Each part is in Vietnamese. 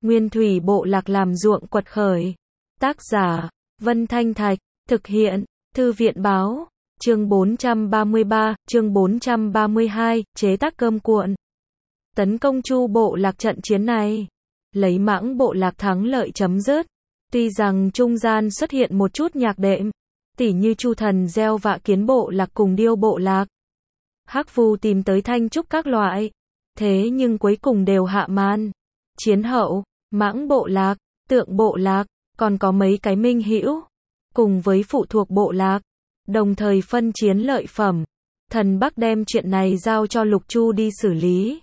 Nguyên thủy bộ lạc làm ruộng quật khởi. Tác giả, Vân Thanh Thạch, thực hiện, Thư viện Báo, chương 433, chương 432, chế tác cơm cuộn. Tấn công Chu bộ lạc. Trận chiến này, lấy Mãng bộ lạc thắng lợi chấm dứt. Tuy rằng trung gian xuất hiện một chút nhạc đệm, tỉ như Chu thần gieo vạ Kiến bộ lạc cùng Điêu bộ lạc, Hắc Vu tìm tới Thanh Trúc các loại, thế nhưng cuối cùng đều hạ màn. Chiến hậu, Mãng bộ lạc, Tượng bộ lạc, còn có mấy cái minh hữu, cùng với phụ thuộc bộ lạc, đồng thời phân chiến lợi phẩm. Thần Bắc đem chuyện này giao cho Lục Chu đi xử lý.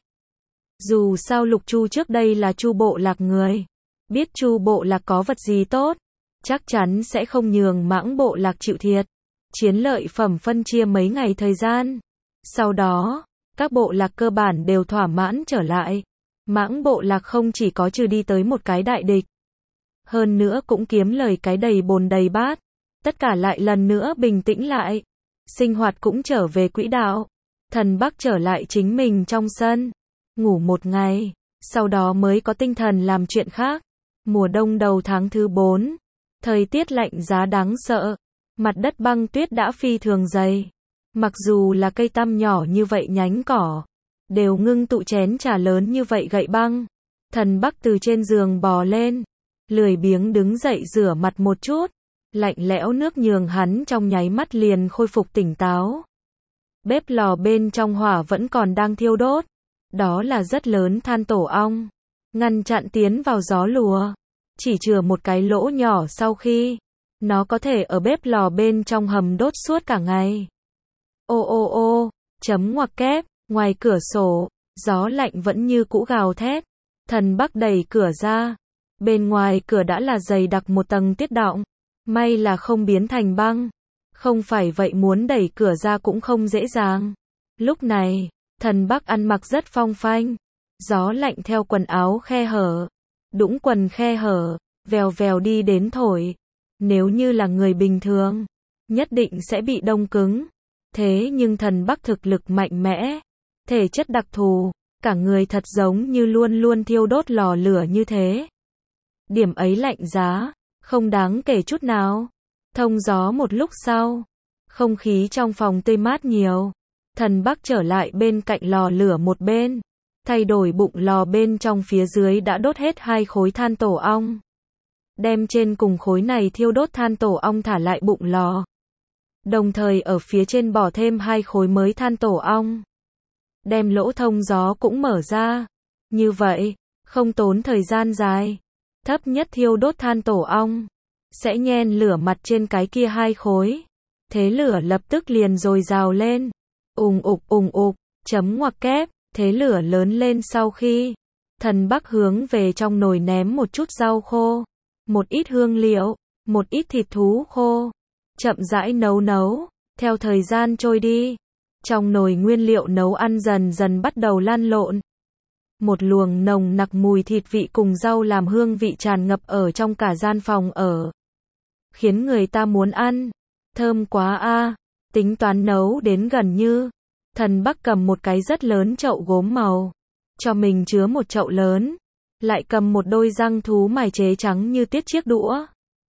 Dù sao Lục Chu trước đây là Chu bộ lạc người, biết Chu bộ lạc có vật gì tốt, chắc chắn sẽ không nhường Mãng bộ lạc chịu thiệt. Chiến lợi phẩm phân chia mấy ngày thời gian. Sau đó, các bộ lạc cơ bản đều thỏa mãn trở lại. Mãng bộ lạc không chỉ có trừ đi tới một cái đại địch, hơn nữa cũng kiếm lời cái đầy bồn đầy bát. Tất cả lại lần nữa bình tĩnh lại. Sinh hoạt cũng trở về quỹ đạo. Thần Bắc trở lại chính mình trong sân, ngủ một ngày, sau đó mới có tinh thần làm chuyện khác. Mùa đông đầu tháng thứ 4, thời tiết lạnh giá đáng sợ, mặt đất băng tuyết đã phi thường dày. Mặc dù là cây tăm nhỏ như vậy nhánh cỏ, đều ngưng tụ chén trà lớn như vậy gậy băng. Thần Bắc từ trên giường bò lên, lười biếng đứng dậy rửa mặt một chút, lạnh lẽo nước nhường hắn trong nháy mắt liền khôi phục tỉnh táo. Bếp lò bên trong hỏa vẫn còn đang thiêu đốt, đó là rất lớn than tổ ong, ngăn chặn tiến vào gió lùa, chỉ chừa một cái lỗ nhỏ sau khi nó có thể ở bếp lò bên trong hầm đốt suốt cả ngày. Ô ô ô, chấm ngoặc kép, ngoài cửa sổ, gió lạnh vẫn như cũ gào thét. Thần Bắc đẩy cửa ra, bên ngoài cửa đã là dày đặc một tầng tuyết đọng, may là không biến thành băng, không phải vậy muốn đẩy cửa ra cũng không dễ dàng. Lúc này, Thần Bắc ăn mặc rất phong phanh, gió lạnh theo quần áo khe hở, đũng quần khe hở, vèo vèo đi đến thổi. Nếu như là người bình thường, nhất định sẽ bị đông cứng. Thế nhưng Thần Bắc thực lực mạnh mẽ, thể chất đặc thù, cả người thật giống như luôn luôn thiêu đốt lò lửa như thế. Điểm ấy lạnh giá, không đáng kể chút nào. Thông gió một lúc sau, không khí trong phòng tươi mát nhiều. Thần Bắc trở lại bên cạnh lò lửa một bên, thay đổi bụng lò bên trong phía dưới đã đốt hết 2 khối than tổ ong. Đem trên cùng khối này thiêu đốt than tổ ong thả lại bụng lò. Đồng thời ở phía trên bỏ thêm 2 khối mới than tổ ong. Đem lỗ thông gió cũng mở ra. Như vậy, không tốn thời gian dài, thấp nhất thiêu đốt than tổ ong sẽ nhen lửa mặt trên cái kia 2 khối. Thế lửa lập tức liền dồi dào lên. Ùng ục, chấm ngoặc kép, thế lửa lớn lên sau khi Thần Bắc hướng về trong nồi ném một chút rau khô, một ít hương liệu, một ít thịt thú khô, chậm rãi nấu. Theo thời gian trôi đi, trong nồi nguyên liệu nấu ăn dần dần bắt đầu lan lộn. Một luồng nồng nặc mùi thịt vị cùng rau làm hương vị tràn ngập ở trong cả gian phòng ở, khiến người ta muốn ăn. Thơm quá a. Tính toán nấu đến gần như, Thần Bắc cầm một cái rất lớn chậu gốm màu, cho mình chứa một chậu lớn, lại cầm một đôi răng thú mài chế trắng như tiết chiếc đũa.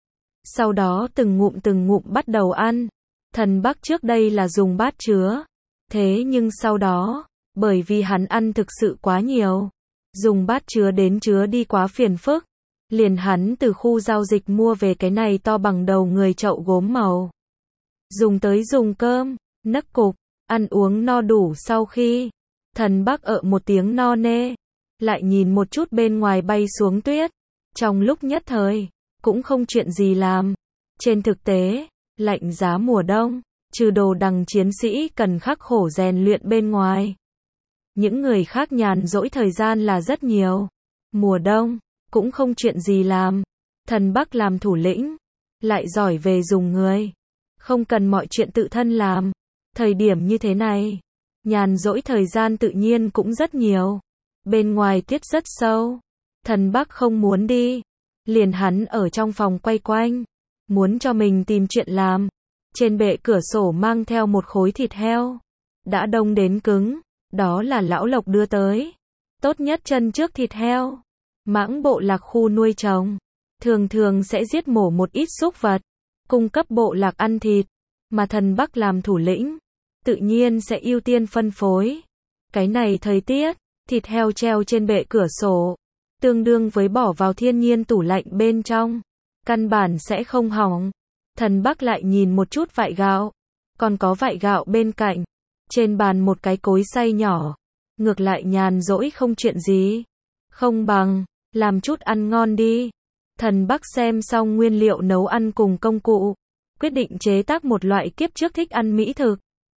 Sau đó từng ngụm bắt đầu ăn. Thần Bắc trước đây là dùng bát chứa, thế nhưng sau đó, bởi vì hắn ăn thực sự quá nhiều, dùng bát chứa đến chứa đi quá phiền phức, liền hắn từ khu giao dịch mua về cái này to bằng đầu người chậu gốm màu. Dùng tới dùng cơm, nấc cục, ăn uống no đủ sau khi Thần Bắc ợ một tiếng no nê, lại nhìn một chút bên ngoài bay xuống tuyết. Trong lúc nhất thời, cũng không chuyện gì làm. Trên thực tế, lạnh giá mùa đông, trừ đồ đằng chiến sĩ cần khắc khổ rèn luyện bên ngoài, những người khác nhàn rỗi thời gian là rất nhiều. Mùa đông, cũng không chuyện gì làm. Thần Bắc làm thủ lĩnh, lại giỏi về dùng người, không cần mọi chuyện tự thân làm. Thời điểm như thế này, nhàn rỗi thời gian tự nhiên cũng rất nhiều. Bên ngoài tuyết rất sâu, Thần Bắc không muốn đi, liền hắn ở trong phòng quay quanh, muốn cho mình tìm chuyện làm. Trên bệ cửa sổ mang theo một khối thịt heo, đã đông đến cứng, đó là lão Lộc đưa tới. Tốt nhất chân trước thịt heo, Mãng bộ lạc khu nuôi trồng, thường thường sẽ giết mổ một ít súc vật, cung cấp bộ lạc ăn thịt, mà thần Bắc làm thủ lĩnh, tự nhiên sẽ ưu tiên phân phối. Cái này thời tiết, thịt heo treo trên bệ cửa sổ, tương đương với bỏ vào thiên nhiên tủ lạnh bên trong, căn bản sẽ không hỏng. Thần Bắc lại nhìn một chút vại gạo, còn có vại gạo bên cạnh, trên bàn một cái cối xay nhỏ, ngược lại nhàn rỗi không chuyện gì, không bằng làm chút ăn ngon đi. Thần Bắc xem xong nguyên liệu nấu ăn cùng công cụ, quyết định chế tác một loại kiếp trước thích ăn mỹ thực.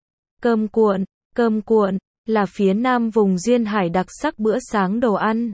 Cơm cuộn là phía nam vùng duyên hải đặc sắc bữa sáng đồ ăn.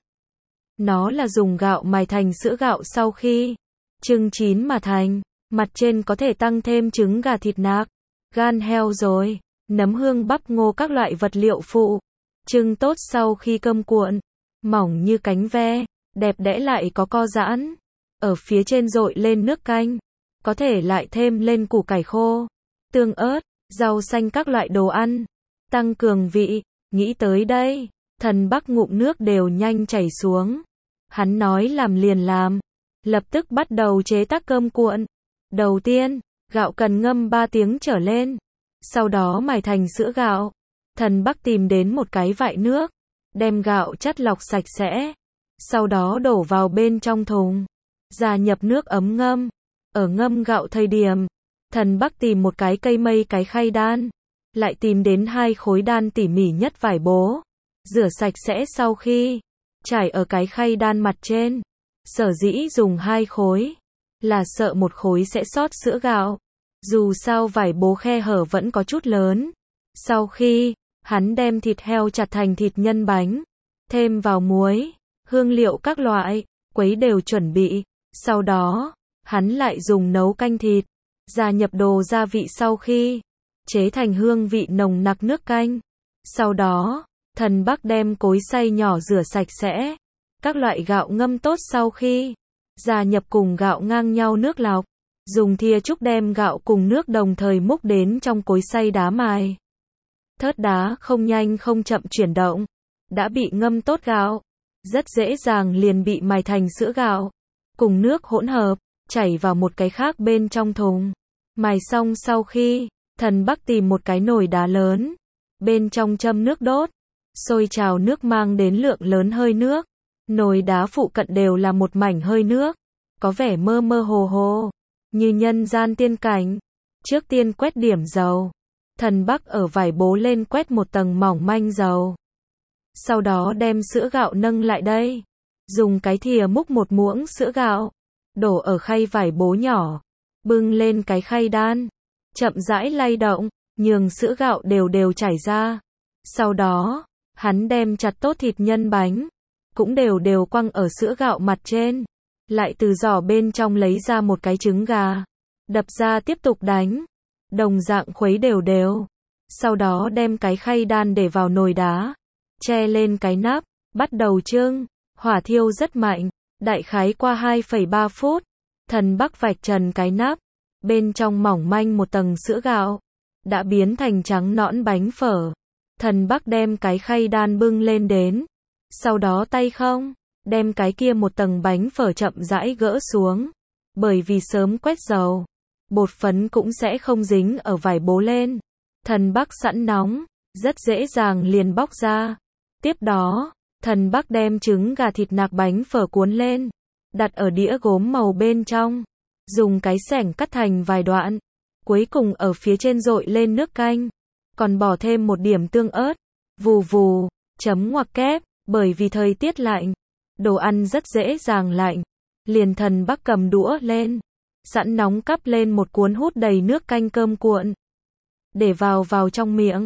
Nó là dùng gạo mài thành sữa gạo sau khi chưng chín mà thành, mặt trên có thể tăng thêm trứng gà, thịt nạc, gan heo rồi, nấm hương, bắp ngô các loại vật liệu phụ. Chưng tốt sau khi cơm cuộn, mỏng như cánh ve, đẹp đẽ lại có co giãn. Ở phía trên dội lên nước canh, có thể lại thêm lên củ cải khô, tương ớt, rau xanh các loại đồ ăn, tăng cường vị. Nghĩ tới đây, thần Bắc ngụm nước đều nhanh chảy xuống. Hắn nói làm liền làm, lập tức bắt đầu chế tác cơm cuộn. Đầu tiên, gạo cần ngâm 3 tiếng trở lên, sau đó mài thành sữa gạo. Thần Bắc tìm đến một cái vại nước, đem gạo chắt lọc sạch sẽ, sau đó đổ vào bên trong thùng, gia nhập nước ấm ngâm. Ở ngâm gạo thời điểm, thần Bắc tìm một cái cây mây, cái khay đan, lại tìm đến 2 khối đan tỉ mỉ nhất vải bố, rửa sạch sẽ sau khi trải ở cái khay đan mặt trên. Sở dĩ dùng 2 khối, là sợ một khối sẽ sót sữa gạo, dù sao vải bố khe hở vẫn có chút lớn. Sau khi hắn đem thịt heo chặt thành thịt nhân bánh, thêm vào muối, hương liệu các loại, quấy đều chuẩn bị. Sau đó, hắn lại dùng nấu canh thịt, gia nhập đồ gia vị sau khi chế thành hương vị nồng nặc nước canh. Sau đó, thần Bắc đem cối xay nhỏ rửa sạch sẽ, các loại gạo ngâm tốt sau khi gia nhập cùng gạo ngang nhau nước lọc, dùng thìa trúc đem gạo cùng nước đồng thời múc đến trong cối xay đá mài. Thớt đá không nhanh không chậm chuyển động, đã bị ngâm tốt gạo, rất dễ dàng liền bị mài thành sữa gạo, cùng nước hỗn hợp, chảy vào một cái khác bên trong thùng. Mài xong sau khi, thần Bắc tìm một cái nồi đá lớn, bên trong châm nước đốt, sôi trào nước mang đến lượng lớn hơi nước. Nồi đá phụ cận đều là một mảnh hơi nước, có vẻ mơ mơ hồ hồ, như nhân gian tiên cảnh. Trước tiên quét điểm dầu, thần Bắc ở vải bố lên quét một tầng mỏng manh dầu. Sau đó đem sữa gạo nâng lại đây, dùng cái thìa múc một muỗng sữa gạo, đổ ở khay vải bố nhỏ, bưng lên cái khay đan, chậm rãi lay động, nhường sữa gạo đều đều chảy ra. Sau đó, hắn đem chặt tốt thịt nhân bánh, cũng đều đều quăng ở sữa gạo mặt trên, lại từ giỏ bên trong lấy ra một cái trứng gà, đập ra tiếp tục đánh, đồng dạng khuấy đều đều. Sau đó đem cái khay đan để vào nồi đá, che lên cái nắp, bắt đầu chưng, hỏa thiêu rất mạnh, đại khái qua 2,3 phút, thần Bắc vạch trần cái nắp, bên trong mỏng manh một tầng sữa gạo, đã biến thành trắng nõn bánh phở. Thần Bắc đem cái khay đan bưng lên đến, sau đó tay không, đem cái kia một tầng bánh phở chậm rãi gỡ xuống, bởi vì sớm quét dầu, bột phấn cũng sẽ không dính ở vải bố lên. Thần Bắc sẵn nóng, rất dễ dàng liền bóc ra. Tiếp đó, thần Bắc đem trứng gà, thịt nạc, bánh phở cuốn lên, đặt ở đĩa gốm màu bên trong, dùng cái xẻng cắt thành vài đoạn, cuối cùng ở phía trên dội lên nước canh, còn bỏ thêm một điểm tương ớt, vù vù, chấm ngoặc kép. Bởi vì thời tiết lạnh, đồ ăn rất dễ dàng lạnh, liền thần Bắc cầm đũa lên, sẵn nóng cắp lên một cuốn hút đầy nước canh cơm cuộn, để vào trong miệng.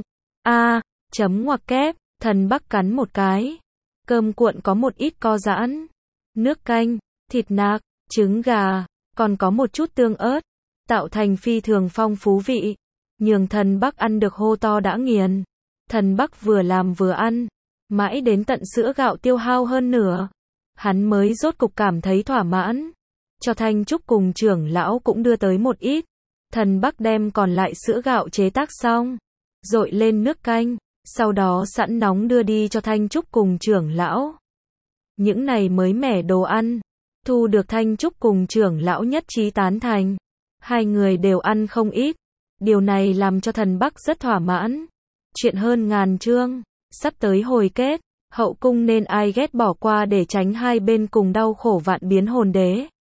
Chấm ngoặc kép, thần Bắc cắn một cái, cơm cuộn có một ít co giãn, nước canh, thịt nạc, trứng gà, còn có một chút tương ớt, tạo thành phi thường phong phú vị, nhường thần Bắc ăn được hô to đã nghiền. Thần Bắc vừa làm vừa ăn, mãi đến tận sữa gạo tiêu hao hơn nửa, hắn mới rốt cục cảm thấy thỏa mãn. Cho Thanh Trúc cùng trưởng lão cũng đưa tới một ít. Thần Bắc đem còn lại sữa gạo chế tác xong, dội lên nước canh, sau đó sẵn nóng đưa đi cho Thanh Trúc cùng trưởng lão. Những này mới mẻ đồ ăn, thu được Thanh Trúc cùng trưởng lão nhất trí tán thành. Hai người đều ăn không ít. Điều này làm cho thần Bắc rất thỏa mãn. Chuyện hơn ngàn chương, sắp tới hồi kết, hậu cung nên ai ghét bỏ qua để tránh hai bên cùng đau khổ vạn biến hồn đế.